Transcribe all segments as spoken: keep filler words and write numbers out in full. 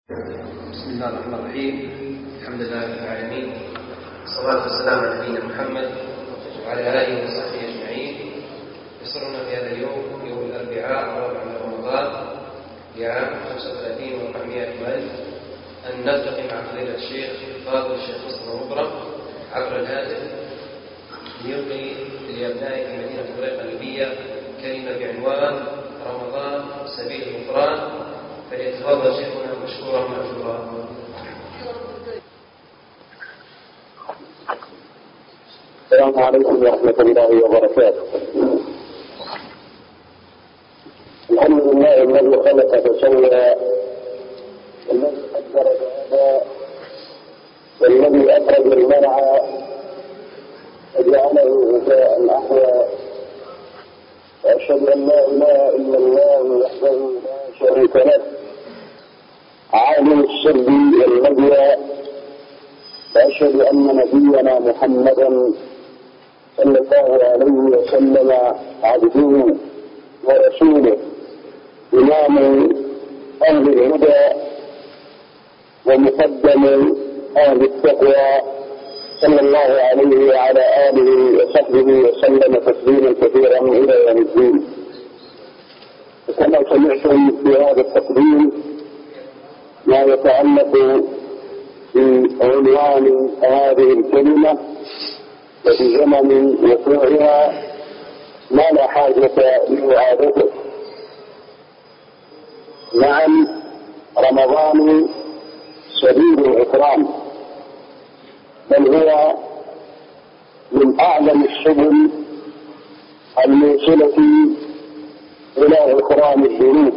بسم الله الرحمن الرحيم. الحمد لله رب العالمين، والصلاة والسلام على نبينا محمد وعلى آله وصحبه أجمعين. يسرنا في هذا اليوم يوم الأربعاء الرابع من رمضان لعام خمسة وثلاثين وأربعمائة وألف أن نلتقي مع فضيلة الشيخ فاضل الشيخ مصطفى مبرم عبر الهاتف ليلقي لأبناء مدينة طريق الليبية كلمة بعنوان رمضان سبيل الغفران، فليتفضل شيخنا مشكورا مأجورا. السلام عليكم ورحمة الله وبركاته. الحمد لله الذي خلق فسوى، والذي قدر فهدى، والذي أخرج المرعى وجعله غثاء أحوى، وأشهد أن لا إله إلا الله وحده لا شريك له عالم السر والنجوى، وأشهد أن نبينا محمدا صلى الله عليه وسلم عبده ورسوله إمام أهل الهدى ومقدم أهل التقوى صلى الله عليه وعلى آله وصحبه وسلم تسليما كثيرا إلى يوم الدين. وكما سمعتم في هذا التقديم ما يتعلق بعنوان هذه الكلمة وفي زمن وقوعها ما لا حاجة لإعادته. نعم، رمضان سبيل الغفران، بل هو من أعظم السبل الموصلة إلى غفران الذنوب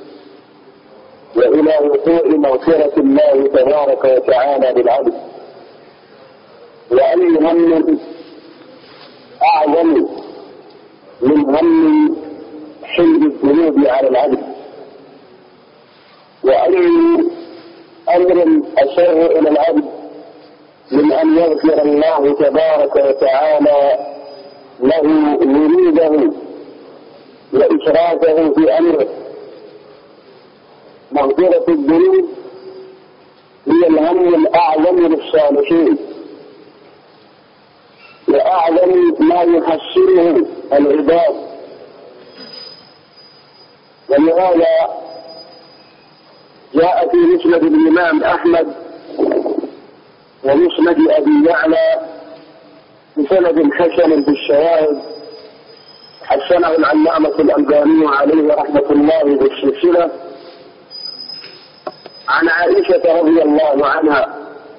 وإلى وقوع مغفرة الله تبارك وتعالى للعبد. وأي هم أعظم من هم حمل الذنوب على العبد، وأي أمر أسر إلى العبد من أن يغفر الله تبارك وتعالى له ذنوبه وإشراكه في أمره. مغفرة الذنوب هي الهم الأعظم للصالحين وأعظم ما يحسنه العباد، ولهذا جاء في مسند الإمام أحمد ومسند أبي يعلى بسند حسن بالشواهد، حسنه العلامة الألباني عليه رحمة الله بالسلسلة، عن عائشة رضي الله عنها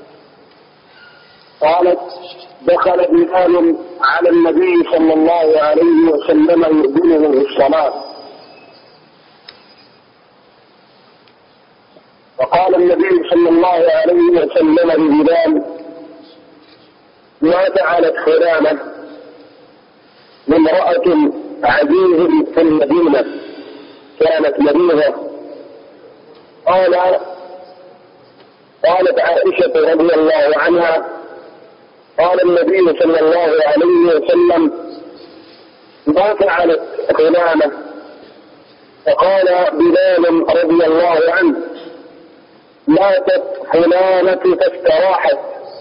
قالت: دخل بلال على النبي صلى الله عليه وسلم يؤذنه بالصلاة، فقال النبي صلى الله عليه وسلم لبلال: ما فعلت فلانة؟ امرأة عزيز في المدينة كانت مريضة. قال قالت عائشة رضي الله عنها: قال النبي صلى الله عليه وسلم: ما فعلت فلانة؟ فقال بلال رضي الله عنه: ماتت فلانة فاستراحت.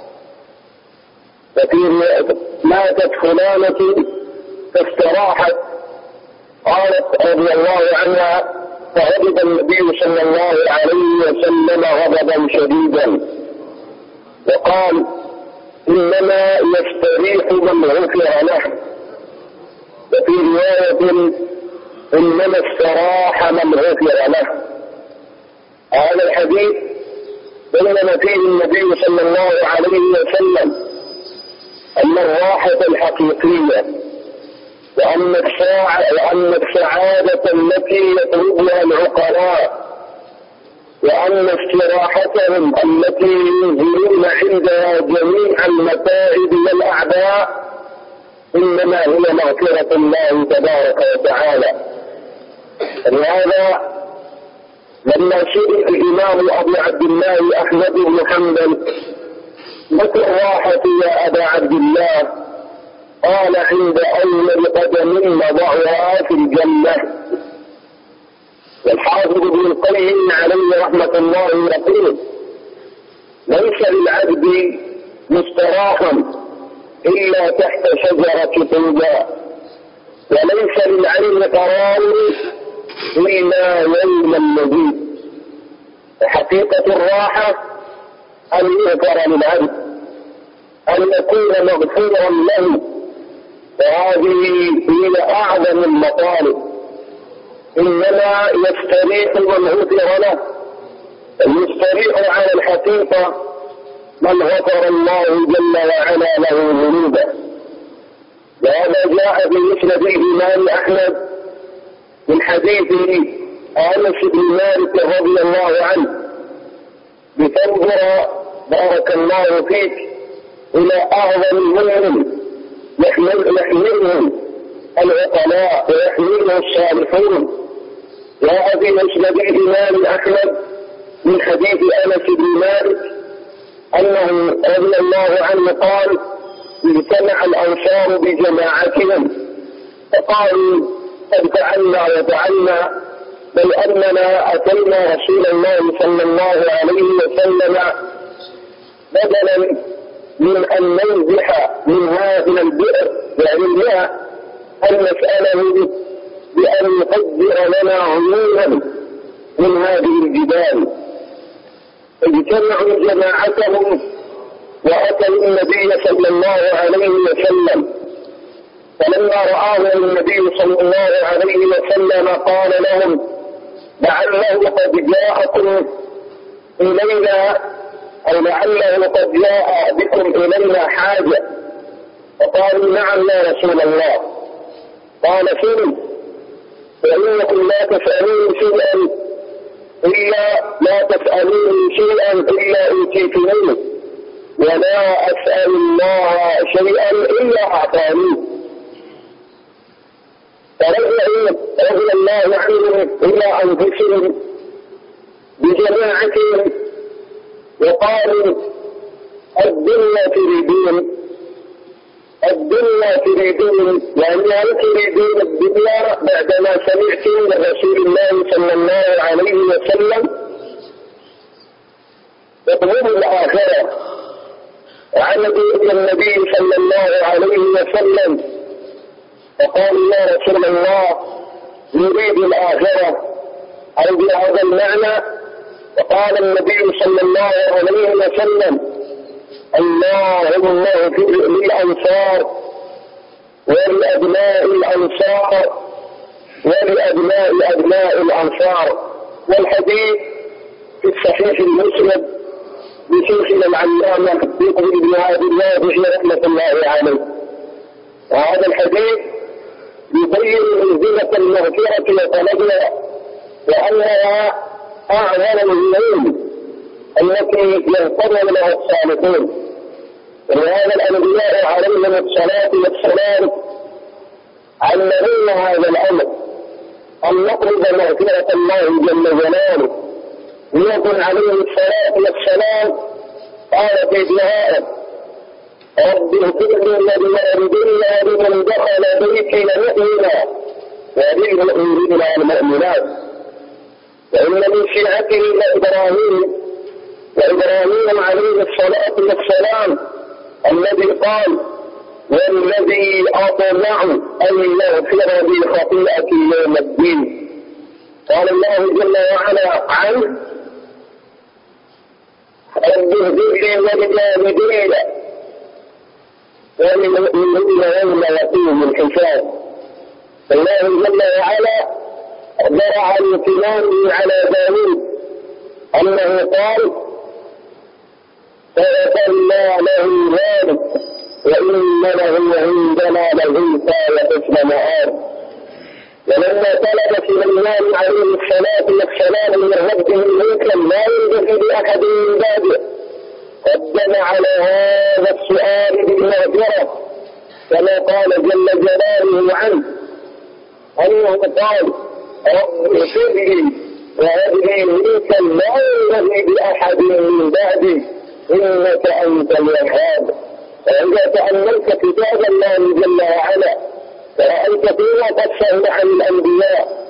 وفي ماتت فلانة فاستراحت. قالت رضي الله عنها: فغضب النبي صلى الله عليه وسلم غضبا شديدا وقال: إنما يستريح من غفر له. وفي رواية: إنما استراح من غفر له. هذا الحديث بين فيه النبي صلى الله عليه وسلم أن الراحة الحقيقية وأن وأن السعادة التي يطلبها العقلاء وأن استراحتهم التي ينزلون عندها جميع المتاعب والأعداء إنما هي مغفرة الله تبارك وتعالى. ولهذا لما سئل الإمام أبو عبد الله أحمد بن حنبل: متى الراحة يا أبا عبد الله؟ قال: عند أول قدم وضعها في الجنة. والحافظ ابن القيم عليه رحمة الله يقول: ليس للعبد مستراحا إلا تحت شجرة طوبى، وليس للعلم قرار إلا يوم المزيد. وحقيقة الراحة أن يغفر للعبد، أن يكون مغفورا له، وهذه هي أعظم المطالب. إنما يستريح من غفر له، يستريح على الحقيقة من غفر الله جل وعلا له ذنوبه. وهذا جاء في مسند الإمام أحمد من حديث أنس بن مالك رضي الله عنه: لتنظر بارك الله فيك إلى أعظم المؤمن يحمله العقلاء ويحمله الصالحون. جاء في مسند الإمام أحمد من حديث أنس بن مالك أنه رضي الله عنه قال: اجتمع الأنصار بجماعتهم فقالوا: قد فعلنا وفعلنا، بل أننا أتينا رسول الله صلى الله عليه وسلم بدلا من أن ننزح من هذه البئر، يعني الماء، أن نسأله بأن يقدر لنا عيونا من هذه الجبال. اجتمعوا جماعتهم وأتوا النبي صلى الله عليه وسلم، فلما رآهم النبي صلى الله عليه وسلم قال لهم: لعله قد جاءكم إلينا أو لعله قد جاء بكم إلينا حاجة. فقالوا: نعم يا رسول الله. قال: سلم، فإنكم لا تسألون شيئا إلا لا تسألون شيئا إلا أوتيتموه، ولا أسأل الله شيئا إلا أعطانيه. فرجعوا رضي الله عنهم إلى أنفسهم بجماعتهم وقالوا: الدنيا تريدون، الدنيا تريدون، يعني هل تريدون الدنيا بعدما سمعتم من رسول الله صلى الله عليه وسلم؟ اطلبوا الآخرة. عمدوا إلى النبي صلى الله عليه وسلم فقالوا: يا رسول الله، نريد الآخرة، أو بهذا المعنى. فقال النبي صلى الله عليه وسلم: اللهم اغفر للأنصار ولأبناء الأنصار ولأبناء أبناء الأنصار. والحديث في الصحيح المسند بشيخنا العلامة يقبل بن هادي الوادعي رحمة الله عليه. وهذا الحديث يبين منزلة المغفرة وطلبها، وأنها أعظم العلوم التي يغفر لها الصالحون. ولهذا الأنبياء عليهم الصلاة والسلام علمونا هذا الأمر، أن نطلب مغفرة الله جل جلاله. ويكون عليه الصلاة والسلام قال في دعائه: رب اغفر لي ولوالدي ولمن دخل بيتي مؤمنا وللمؤمنين والمؤمنات. وإن من شيعته لإبراهيم، وإبراهيم عليه الصلاة والسلام الذي قال: والذي أطمع أن يغفر لي خطيئتي يوم الدين. قال الله جل وعلا عنه: رب اغفر لي ولوالدي وللمؤمنين يوم يقوم الحساب. الله جل وعلا درع امتنانه على داود أنه قال: فوكلنا له ذلك وإن له عندنا لزلفى وحسن مآب. ولما طلب سليمان عليه الصلاة والسلام من ربه ملكا لا ينبغي لأحد من بعده، قدم على هذا السؤال بالمغفرة، كما قال جل جلاله عنه أنه قال: رب اغفر لي وهب لي ملكا لا ينبغي لأحد من بعدي إنك أنت الوهاب. وإذا تأملت كتاب الله جل وعلا فرأيت فيما قصه عن الأنبياء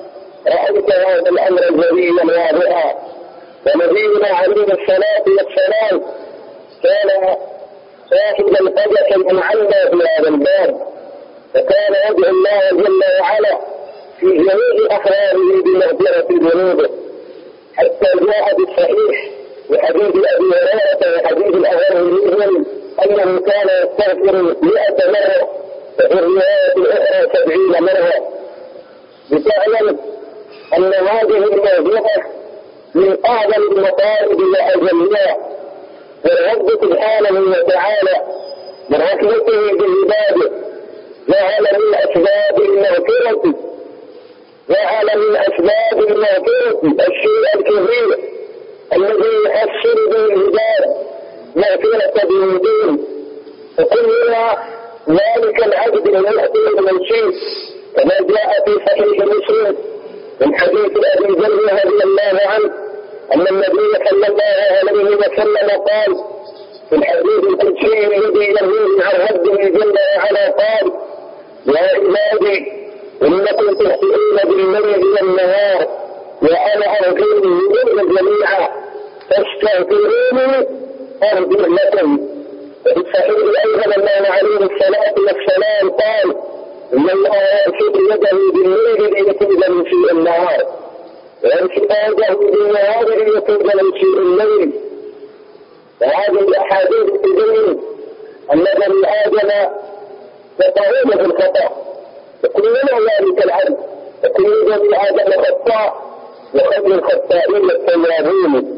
رأيت هذا الأمر جليا واضحا. ونبينا عليه الصلاة والسلام كان صاحب القدس المعنى في هذا الباب، وكان يدعو الله جل وعلا في جميع أحواله بمغفرة ذنوبه، حتى جاء بالصحيح وحديث أبي هريرة وحديث الأغر منهم أنه كان يستغفر مئة مرة وفي الرواية الأخرى سبعين مرة. بتعلم أن هذه الموضوعة من أعظم المطالب وأجلها، والرب سبحانه وتعالى من رحمته بعباده جعل من أسباب المغفرة جعل من أسباب المغفرة الشيء الكبير الذي يحصل به العباد مغفرة ذنوبهم، وكلنا ذلك العبد المحسن المنشي كما جاء في صحيح مسلم من حديث أبي ذر رضي الله عنه أن النبي صلى الله عليه وسلم قال في الحديث القدسي الذي يرويه عن ربه جل وعلا قال: يا عبادي إنكم تخطئون بالليل والنهار وأنا أغفر الذنوب جميعا فاستغفروني أغفر لكم. وفي الصحيح أيضا أنه عليه الصلاة والسلام قال: إن الله يأخذ يده بالليل ليتوب من سوء النهار ويمسك يده بالنهار ليتوب من سوء الليل. وهذه الأحاديث تبين أن بني آدم يقعون في الخطأ، وكلنا ذلك العبد، وكل بني آدم خطاء وخير الخطائين التوابون.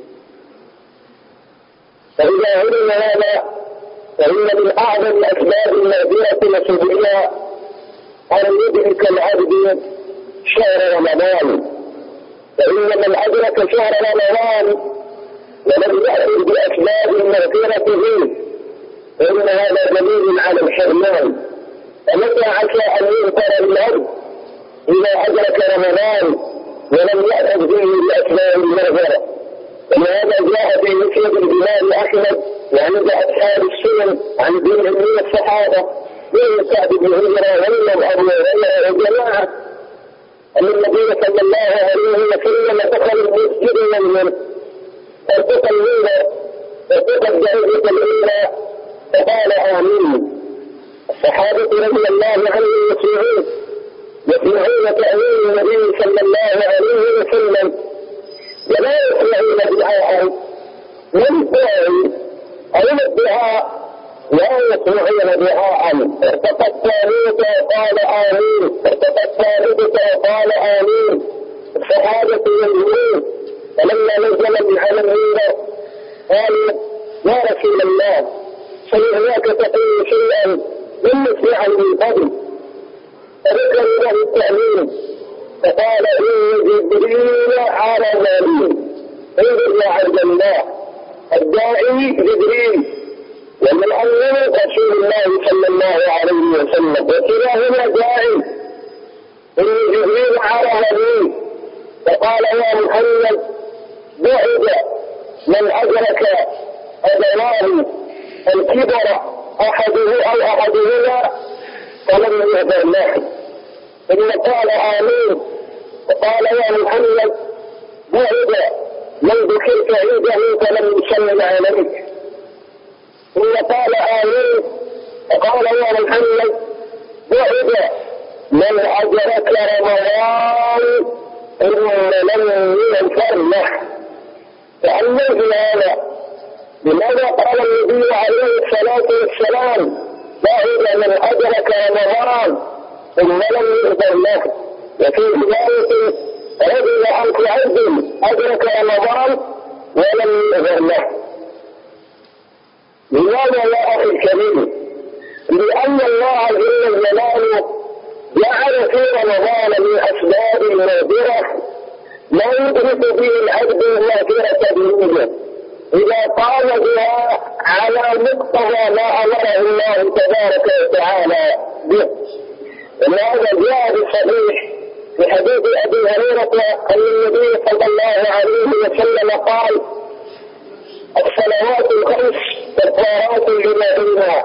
فإذا علم هذا فإن من أعظم أسباب المغفرة وسبلها أن يدرك العبد شهر رمضان، فإن من أدرك شهر رمضان ولم يأخذ بأسباب المغفرة به فإن هذا دليل على الحرمان. فمتى عسى أن يغفر العبد إذا أدرك رمضان ولم يأخذ به بأسباب المغفرة؟ ولهذا جاء في مسند الإمام أحمد وعند أصحاب السنن عن جمع من الصحابة من سعد بن هجرة ومن أبو هريرة وجماعة أن النبي صلى الله عليه وسلم دخل المسجد يوما فارتقى المنبر وارتقى الدرجة الأولى فقال آمين. الصحابة رضي الله عنهم يسمعون يسمعون تأمين النبي صلى الله عليه وسلم ولا يسمعون دعاءه من داعي أو الدعاء لا يسمعون دعاء. ارتقى الثالثة وقال آمين، ارتقى الثالثة وقال آمين. الصحابة ينظرون فلما نزل على المنبر قالوا: يا رسول الله سمعناك تقول شيئا لم نسمعه من قبل. فذكروا له التأمين فقال: إن جبريل على النبي. انظر يا عبد الله، الداعي جبريل والمؤمن رسول الله صلى الله عليه وسلم، وكلاهما داعي. إن جبريل على النبي فقال: يا محمد بعد من أدرك أبواه الكبر أحده أو أحدهما فلم يغفر له. ثم قال آمين فقال: يا محمد بعد من ذكرت عنده فلم يسلم عليك. ثم قال آمين فقال: يا محمد بعد من أدرك رمضان إن لم يغفر له. فأما في هذا لماذا قال النبي عليه الصلاة والسلام: بعد من أدرك رمضان ثم لم يغفر له؟ وفي رواية: رضي عنك عبد أدرك رمضان ولم يغفر له. لماذا يا أخي الكريم؟ لأن الله جل جلاله جعل في رمضان من أسباب المغفرة ما يدرك به العبد المغفرة بوجوده إذا قام بها على مقتضى ما أمره الله تبارك وتعالى به. وهذا جاء بالصحيح في حديث أبي هريرة أن النبي صلى الله عليه وسلم قال: الصلوات الخمس كفارات لما بينها،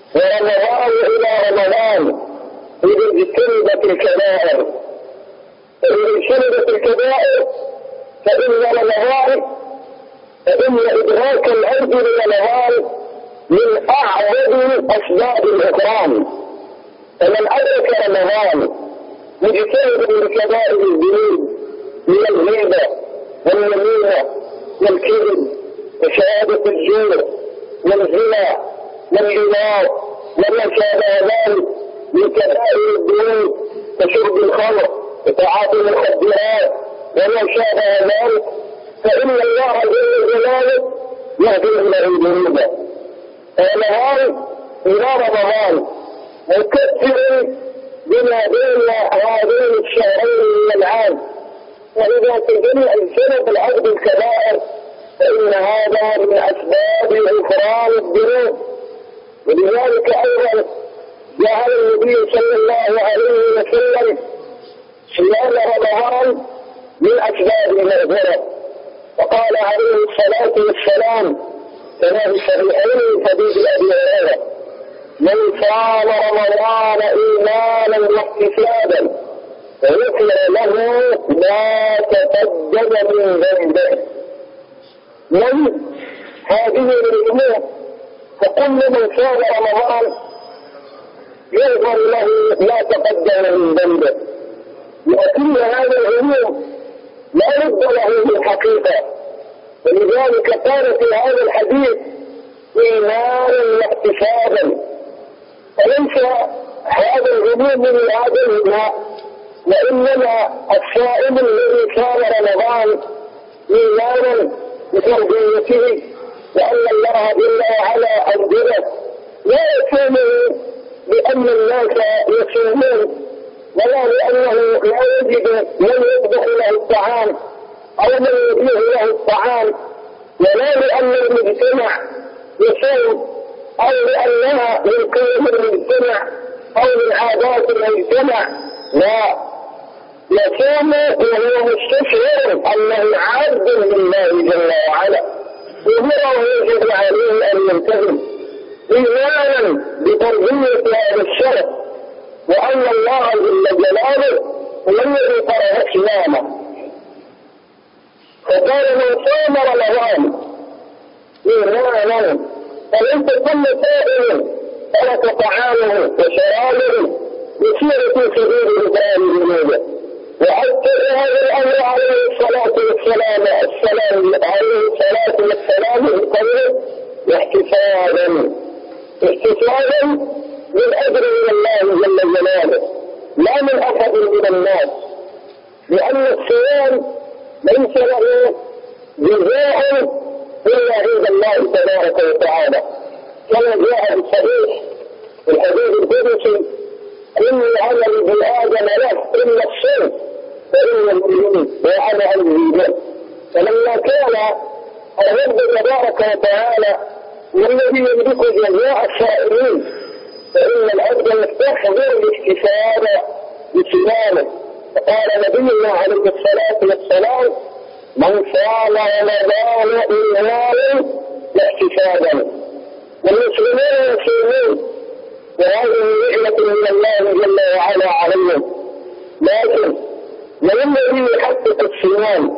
ورمضان إلى رمضان إذا اجتنبت الكبائر. فإن اجتنبت الكبائر فإن رمضان فإن إدراك العبد لرمضان من أعظم أسباب الإكرام. فمن أدرك رمضان مجتنبا لكبائر الذنوب من الغيبة والنميمة والكذب وشهادة الزور والزنا واللواط وما شابه ذلك من كبائر الذنوب كشرب الخمر وتعاطي المخدرات وما شابه ذلك، فإن الله جل جلاله يغفر له ذنوبه. رمضان إلى رمضان مكفر بما بين هذين الشهرين من العام، وإذا تجل اجتنب العبد الكبائر فإن هذا من أسباب غفران الذنوب. ولذلك أيضا جعل النبي صلى الله عليه وسلم صيام رمضان من أسباب المغفرة، وقال عليه الصلاة والسلام كما في الصحيحين من حديث أبي هريرة: من صام رمضان إيمانا واحتسابا فغفر له ما تقدم من ذنبه. من هذه الأمور فكل من صام رمضان يغفر له ما تقدم من ذنبه، وكل هذا الأمور لا رد له من حقيقة. ولذلك قال في هذا الحديث إيمانا واحتسابا، فليس هذا الغموم من هذا الماء، وإنما الصائم الذي صام رمضان إيمانا بتربيته وأن الله جل وعلا أنزله، لا يصومه لأن الناس يصومون، ولا لأنه لا يجد من يطبخ له الطعام أو من يبيه له الطعام، ولا لأن المجتمع يصوم أو لأنها من قيم المجتمع أو من عادات المجتمع، لا، يصوم وهو مستشعر أنه عبد لله جل وعلا، وهو يجب عليه أن يلتزم إيمانا بتربية هذا الشرف، وأن الله جل جلاله هو الذي فرض صيامه. فقال من صام رمضان إيمانا فليس كل صائم ترك طعامه وشرابه يسير في سبيل غفران ذنوبه. وأكد هذا الأمر عليه الصلاة والسلام السلام عليه الصلاة والسلام بقوله احتسابا احتسابا من أجر من الله جل جلاله لا من أحد من الناس، لأن الصيام ليس له جزاء إلا عند الله تبارك وتعالى، كما جاء في الصحيح في الحديث القدسي: إني عمل بآدم له إلا الصوم فإن المؤمنين وأنا عن. فلما كان الرب تبارك وتعالى والذي يملك جزاء الصائمين فإن العبد يستحضر الاحتساب بصيامه. فقال نبينا عليه الصلاة والسلام: من صام رمضان إيمانا واحتسابا. والمسلمون يصومون وهذه نعمة من الله جل وعلا عليهم، لكن من الذي يحقق الصيام؟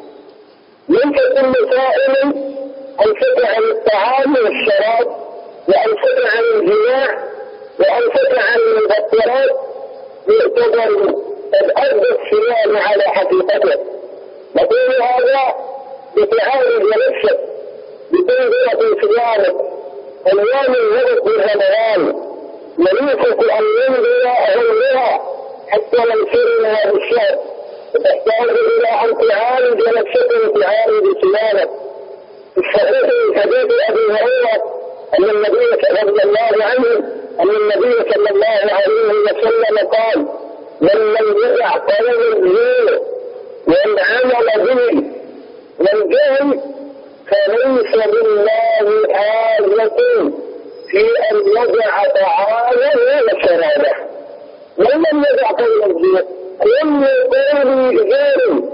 ليس كل صائم أنفق عن الطعام والشراب وأنفق عن الجماع وأنفق عن المفطرات يعتبر قد أدى الصيام على حقيقته. نقول هذا بتعالج نفسك بتنظرة صيامك أيام الوقت من رمضان، وليست أن ينظر غيرها حتى ينصر هذا الشهر، فتحتاج إلى أن تعالج نفسك وتعالج صيامك. في الصحيح من حديث أبي هريرة أن النبي رضي الله عنه أن النبي صلى الله عليه وسلم قال: من لم يدع قول الزور والعمل به والجهل فليس لله حاجة في أن يدع طعامه وشرابه. من لم يدع قول الزور لم يقول زور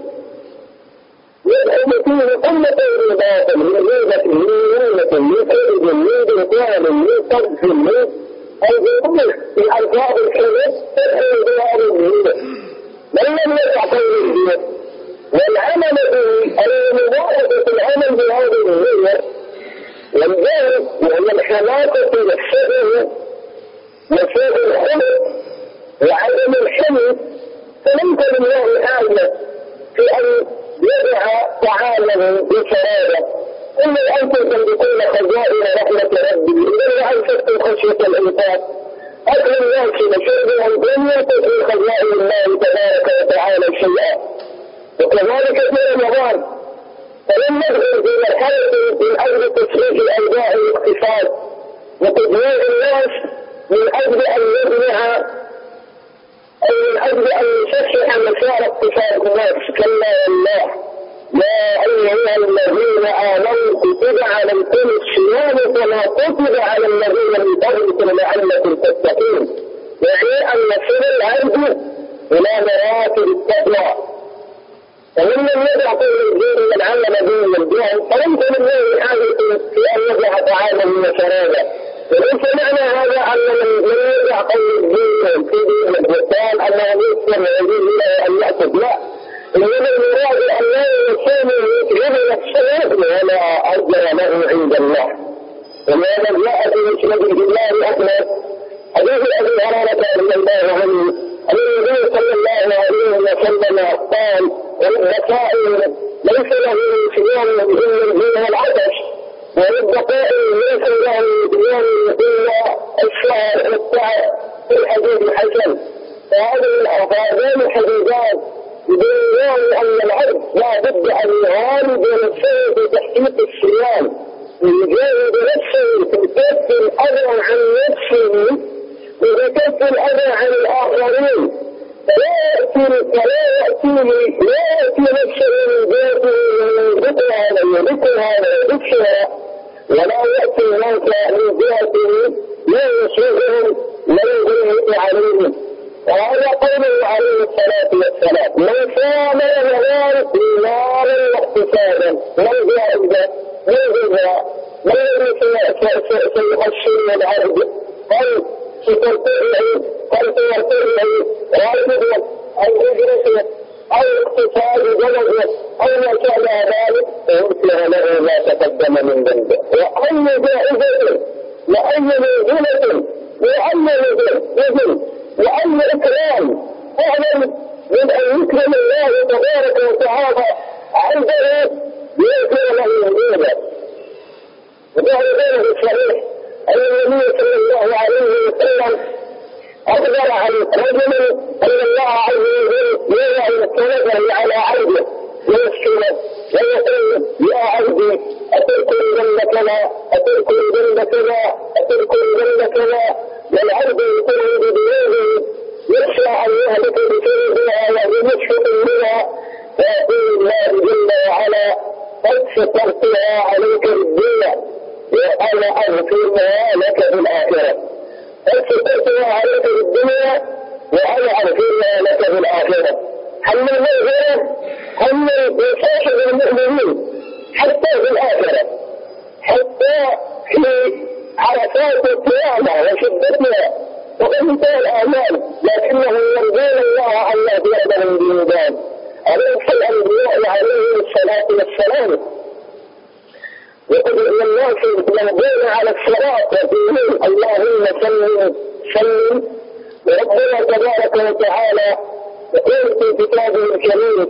يدعو فيه كل قول باطل من غيبة من غيبة من كذب من بهتان من قذف من أي بكل الألفاظ الحدث تدعو بها للغيبة. من لم يسع تنزيه والعمل به أي مباركة العمل بهذه النية والجهل وهي الحماقة والشبه وسوء الخلق وعدم الحلم، فليس لله حاجة في أن يدع طعامه بشرابه. قل أنتم تملكون خزائن رحمة ربي إذا أنفقتم خشية الإنفاق أكل الناس وشربهم لم ينفق من خزائن الله تبارك وتعالى شيئا. وكذلك في رمضان فلم ندخل في مرحلة من أجل تصريف أوضاع الاقتصاد وتدوير الناس من أجل أن يبنع أو من أجل أن يصحح مسار اقتصاد الناس. كلا والله يا أيها الذين آمنوا كتب عليكم الصيام كما كتب على الذين من قبلكم لعلكم تتقون، يعني أن نصل العبد إلى مراتب التقوى. ومن لم يدع قول الدين من علم دين الجهل فليس لله حاجة في أن يدع طعاما وشرابا. وليس معنى هذا أن من يدع قول الدين في دين البهتان أنه يسر ويجوز له أن يأخذ، لا، إنما المراد أن لا يصوم ويتعب نفسه ولا أجر له عند الله. ولهذا جاء في مسند الله أحمد حديث أبي هريرة رضي الله عنه أن النبي صلى الله عليه وسلم قال: ورب صائم ليس له صيام إلا الجوع والعطش، ورب قائم ليس له صيام إلا الشهر والتعب، في الحديث الحسن. فهذان الحديثان يبينان أن العبد لا بد أن يعالج نفسه في تحقيق الصيام ويجاهد نفسه في كف الأذى عن نفسه وفي كف الأذى عن الآخرين. فلا يأتي فلا يأتي لا يأتي نفسه من ذاته ويذكر هذا ويذكر هذا ويذكرها، ولا يأتي الناس من ذاته لا يسوغهم لا يغلق عليهم. وهذا قوله عليه الصلاة والسلام: من صام رمضان إيمانا واحتسابا من جائزة من جزاء من الذي سيحشر العبد قال سترتعه قال سيرتعه راتبه أو أجرته أو اقتصاد درجة أو ما شابه ذلك فيغفر له ما تقدم من ذنبه. وأي جائزة وأي منزلة وأي نزل وأي إكرام أعلم من أن يكرم الله تبارك وتعالى عنده ليغفر له ذنوبه. وظهر ذلك الصحيح أن النبي صلى الله عليه وسلم أخبر عن رجل أن الله عز وجل يضع الكنبة على عبده ويسكنه ويقول: يا عبدي أتركني ذنب كذا أتركني ذنب كذا أتركني ذنب كذا. والعبد يقول بذنوبه يخشى أن يهلك بسببها وبمشفق منها، فيقول الله جل وعلا: قد سترتها عليك بالدنيا وأنا أغفرها لك في الآخرة. قد سترتها عليك بالدنيا وأنا أغفرها لك في الآخرة. حمل المغفرة حمل يصاحب المؤمنين حتى في الآخرة، حتى في عرفات القيامة وشدتها وقلتها الأعمال، لكنه يرجون الله أن يهدي لهم بهداه. أليس الأنبياء عليهم الصلاة والسلام وقل إن الناس يهدون على الصراط ويقولون: اللهم سلم سلم. وربنا تبارك وتعالى يقول في كتابه الكريم: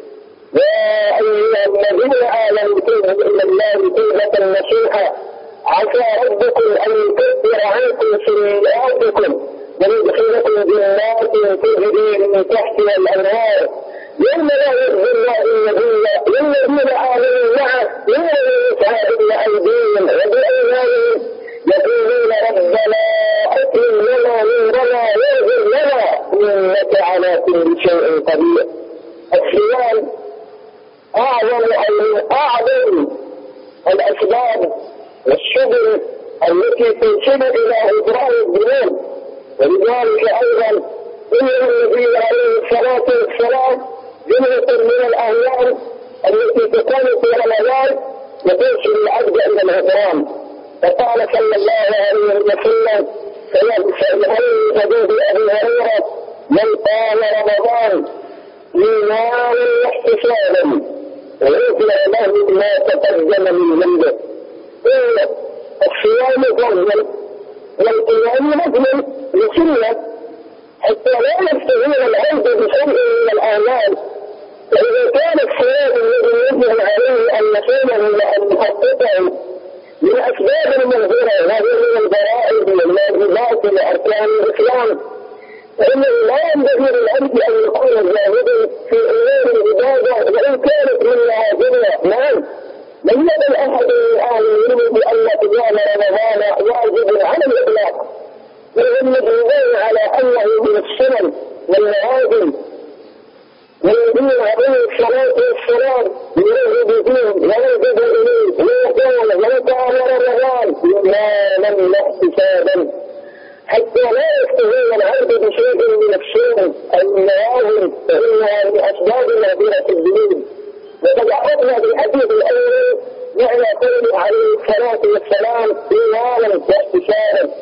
يا أيها الذين آمنوا توبوا إلى الله توبة نصوحا عسى ربكم أن يكفر عنكم سيئاتكم ويدخلكم جنات تجري من تحتها الأنهار يوم لا يخزي الله النبي والذين آمنوا معه والذين يسعى بأيديهم وبأيمانهم يقولون: ربنا أتم لنا نورنا واغفر لنا إنك على كل شيء قدير. الصيام أعظم أعظم الأسباب والسبل التي تنسب إلى غفران الذنوب. ولذلك أيضا إن النبي عليه الصلاة والسلام جملة من الأعمال التي تكون في رمضان وتوصل العبد إلى الغفران. فقال صلى الله عليه وسلم في حديث أبي هريرة: من قام رمضان إيمانا واحتسابا غفر له ما تقدم من ذنبه. الصيام فرض والقيام نفل لسنة حتى لا يستهين العبد بشيء من الأعمال. فإذا كان الصيام الذي يجب عليه أن يصومه وأن يحققه من أسباب المنزلة وهي من الفرائض والواجبات وأركان الإسلام، فإنه لا ينبغي للعبد أن يكون زاهدا في أمور العبادة وإن كانت منها دنيا. نعم، لم يقل أحد من أهل العلم بأن قيام رمضان واجب على الإطلاق، وهم مجمعون على أنه من السنن والنوازل والذين عليه الصلاة والسلام يرغب فيه ويرغب إليه ويقول ويقال رمضان إيمانا واحتسابا حتى لا يستهين العبد بشيء من السنن أو النوازل، فإنها من أسباب نادرة الدين. وقد عرفنا في الحديث الأول معنى قوله عليه الصلاة والسلام إيمانا واحتسابا.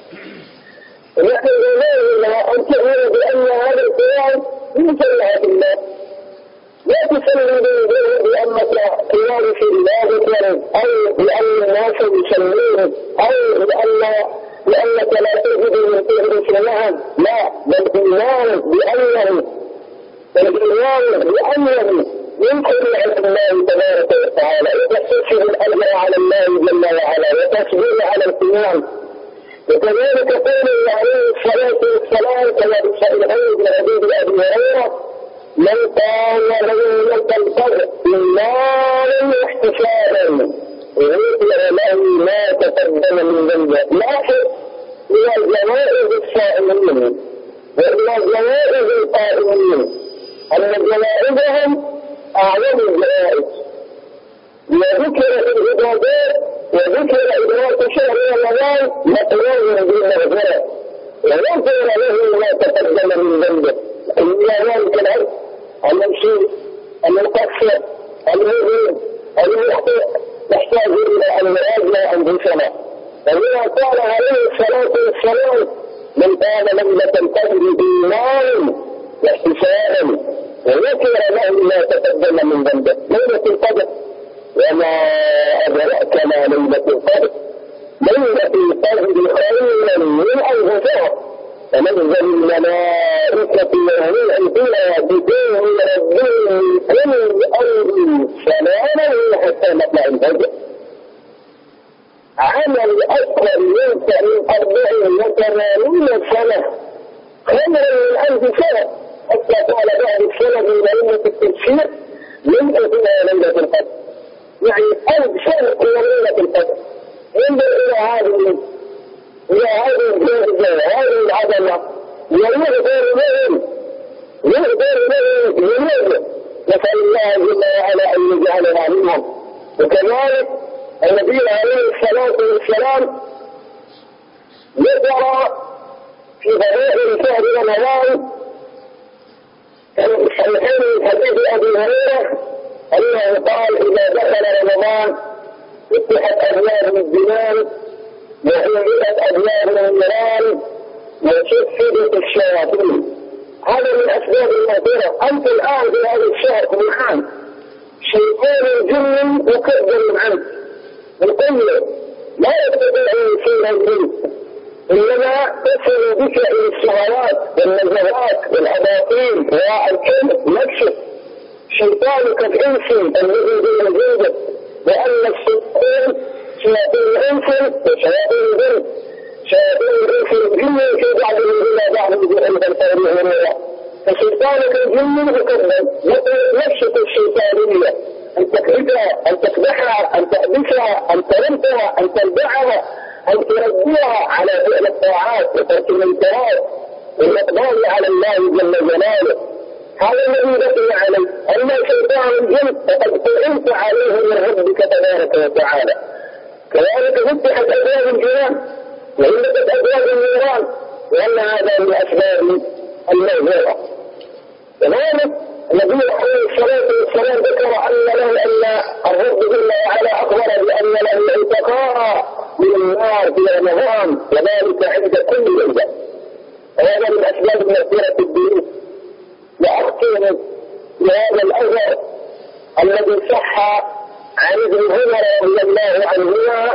نحن نريد أن تؤمن بأن هذا القيام من شريعة الله، لا تسلم بأنك قيام في عبادة أو لأن الناس يسلمون أو لأن لأنك لا تجد من تهرس لهم، لا، بل إيمان بأنه الإيمان بأنه من شريعة الله تبارك وتعالى، تستشهد الأجر على الله جل وعلا وتصبر على القيام. وكذلك قوله عليه الصلاة والسلام كما في صحيحين من حديث أبي هريرة من قام ليلة القدر إيمانا واحتسابا غفر له ما تقدم من ذنبه. لاحظ إلى جوائز الصائمين وإلى جوائز القائمين أن جوائزهم أعظم الجوائز، وذكر في العبادات وذكر إدراك شهر رمضان مقرون بالمغفرة وغفر له ما تقدم من ذنبه. إلا ذلك العبد الممشي المقصر المؤمن المخطئ نحتاج إلى أن نراجع أنفسنا. وهنا قال عليه الصلاة والسلام من قام ليلة القدر إيمانا واحتسابا وذكر له ما تقدم من ذنبه. ليلة القدر وما أدرك ما ليلة القدر، ليلة القدر خير من ألف شهر تنزل الملائكة والروح فيها بإذن ربهم من كل أمر سلاما حتى مطلع الفجر. عمل أكثر ينفع من أربع وثمانين سنة خير من ألف سنة، حتى قال بعض السنة من ليلة التفسير ينفع فيها ليلة القدر، يعني ألف سنة هي ليلة القدر. انظر إلى هذه إلى هذه الجهة هذه العظمة ويغفر لهم يغفر لهم يغفر. نسأل الله جل وعلا أن يجعلنا منهم. وكذلك النبي عليه الصلاة والسلام ذكر في فضائل شهر رمضان كما في الصحيحين من حديث أبي هريرة أنه قال إذا دخل رمضان فتحت أبواب الجنان وحلت أبواب النيران وشفدت الشياطين. هذا من أسباب المغفرة. أنت الآن في هذا الشهر الآن شيطان الجن مكذب عنك وقل لا يستطيع أن يصير الجن، إنما تصل بك إلى الشهوات والنزغات والأباطيل والكذب نفسه. شيطانك الإنس الذي بين جلدك، وأن الشيطان شياطين الإنس وشياطين الجن، شياطين الإنس الجن في بعضهم إلى بعضهم بأن تنتهي منها. فشيطانك الجن مكذب يطلب نفسك الشيطانية أن تكذبها أن تكبحها أن تحبسها أن ترمتها أن تلبعها أن تربيها على فعل الطاعات وترك المنكرات والإقبال على الله جل جلاله. هذا الذي بقي عليه. أما شيطان الجن فقد قلت عليه من ربك تبارك وتعالى. كذلك فتحت أبواب الجنان وغلقت أبواب النيران، وأن هذا من أسباب المغفرة. كذلك النبي عليه الصلاة والسلام ذكر أن له أن الرب جل وعلا أخبر بأن له عتقاء من النار في رمضان وذلك عند كل ليلة، وهذا من أسباب مغفرة الذنوب. وأختم بهذا الأثر الذي صح عن ابن عمر رضي الله عنهما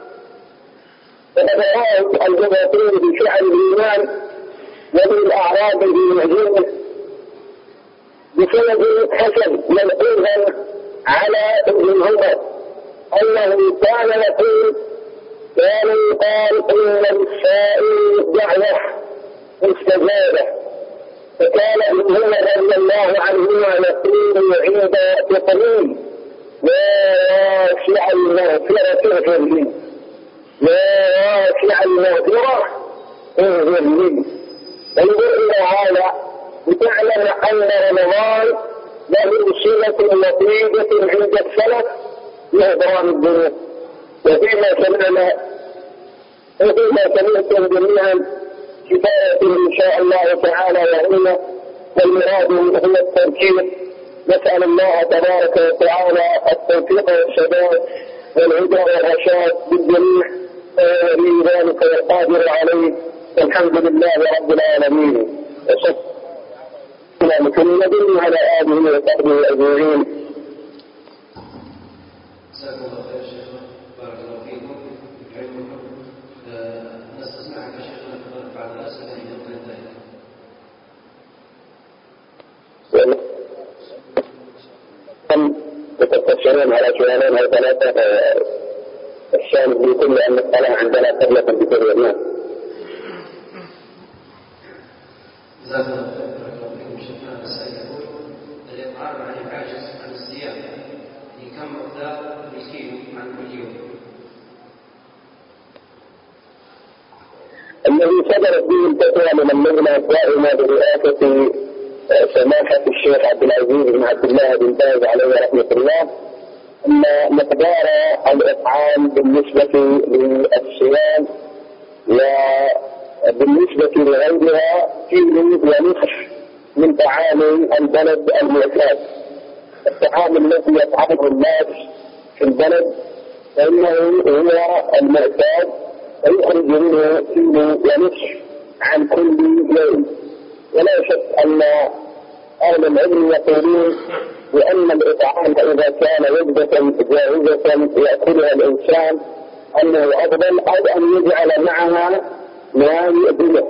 وتبعه الجباطين بشعر الإيمان وبالأعراض بمعجزه بسند حسن منقولا على ابن عمر أنه كان يقول كان يقال إن للسائل دعوة مستجابة، فكان ابن عمر رضي الله عنهما يقول عند تقليل يا واسع المغفرة اغفر لي، يا واسع المغفرة اغفر لي. انظر إلى هذا لتعلم أن رمضان له صلة وطيدة عند السلف بإحضار الذنوب. وفيما سمعنا وفيما سمعتم جميعا كفاية إن شاء الله تعالى وهي والمراد هو التركيز. نسأل الله تبارك وتعالى التوفيق والسداد والهدى والرشاد بالجميع ولي ذلك والقادر عليه. الحمد لله رب العالمين وصلى على محمد وعلى آله وصحبه أجمعين. جزاكم الله خير شيخنا، بارك الله فيكم بعلمكم. نستسمعك شيخنا بعد الأسئلة إذا كنت تتفشرون على سؤالين أو ثلاثة الشامل لكل أن الصلاة عندنا قبلة بكل الناس. جزاكم الله خير، بارك الله فيكم شيخنا. السائل يقول الإطعام عن العاجز عن الصيام كم مقدار الكيلو عن كل يوم؟ الذي صدرت به الفتوى من اللجنة الدائمة برئاسة سماحة الشيخ عبد العزيز بن عبد الله بن باز عليه رحمة الله أن مقدار الإطعام بالنسبة للصيام وبالنسبة لغيرها كيلو ونصف من طعام البلد المعتاد. الطعام الذي يطعمه الناس في البلد فإنه هو المعتاد ويخرج منه كيلو ونصف عن كل يوم. ولا شك أن أهل العلم يقولون بأن الإطعام إذا كان وجبة جاهزة يأكلها الإنسان أنه أفضل أو أن يجعل معها ما يؤذيه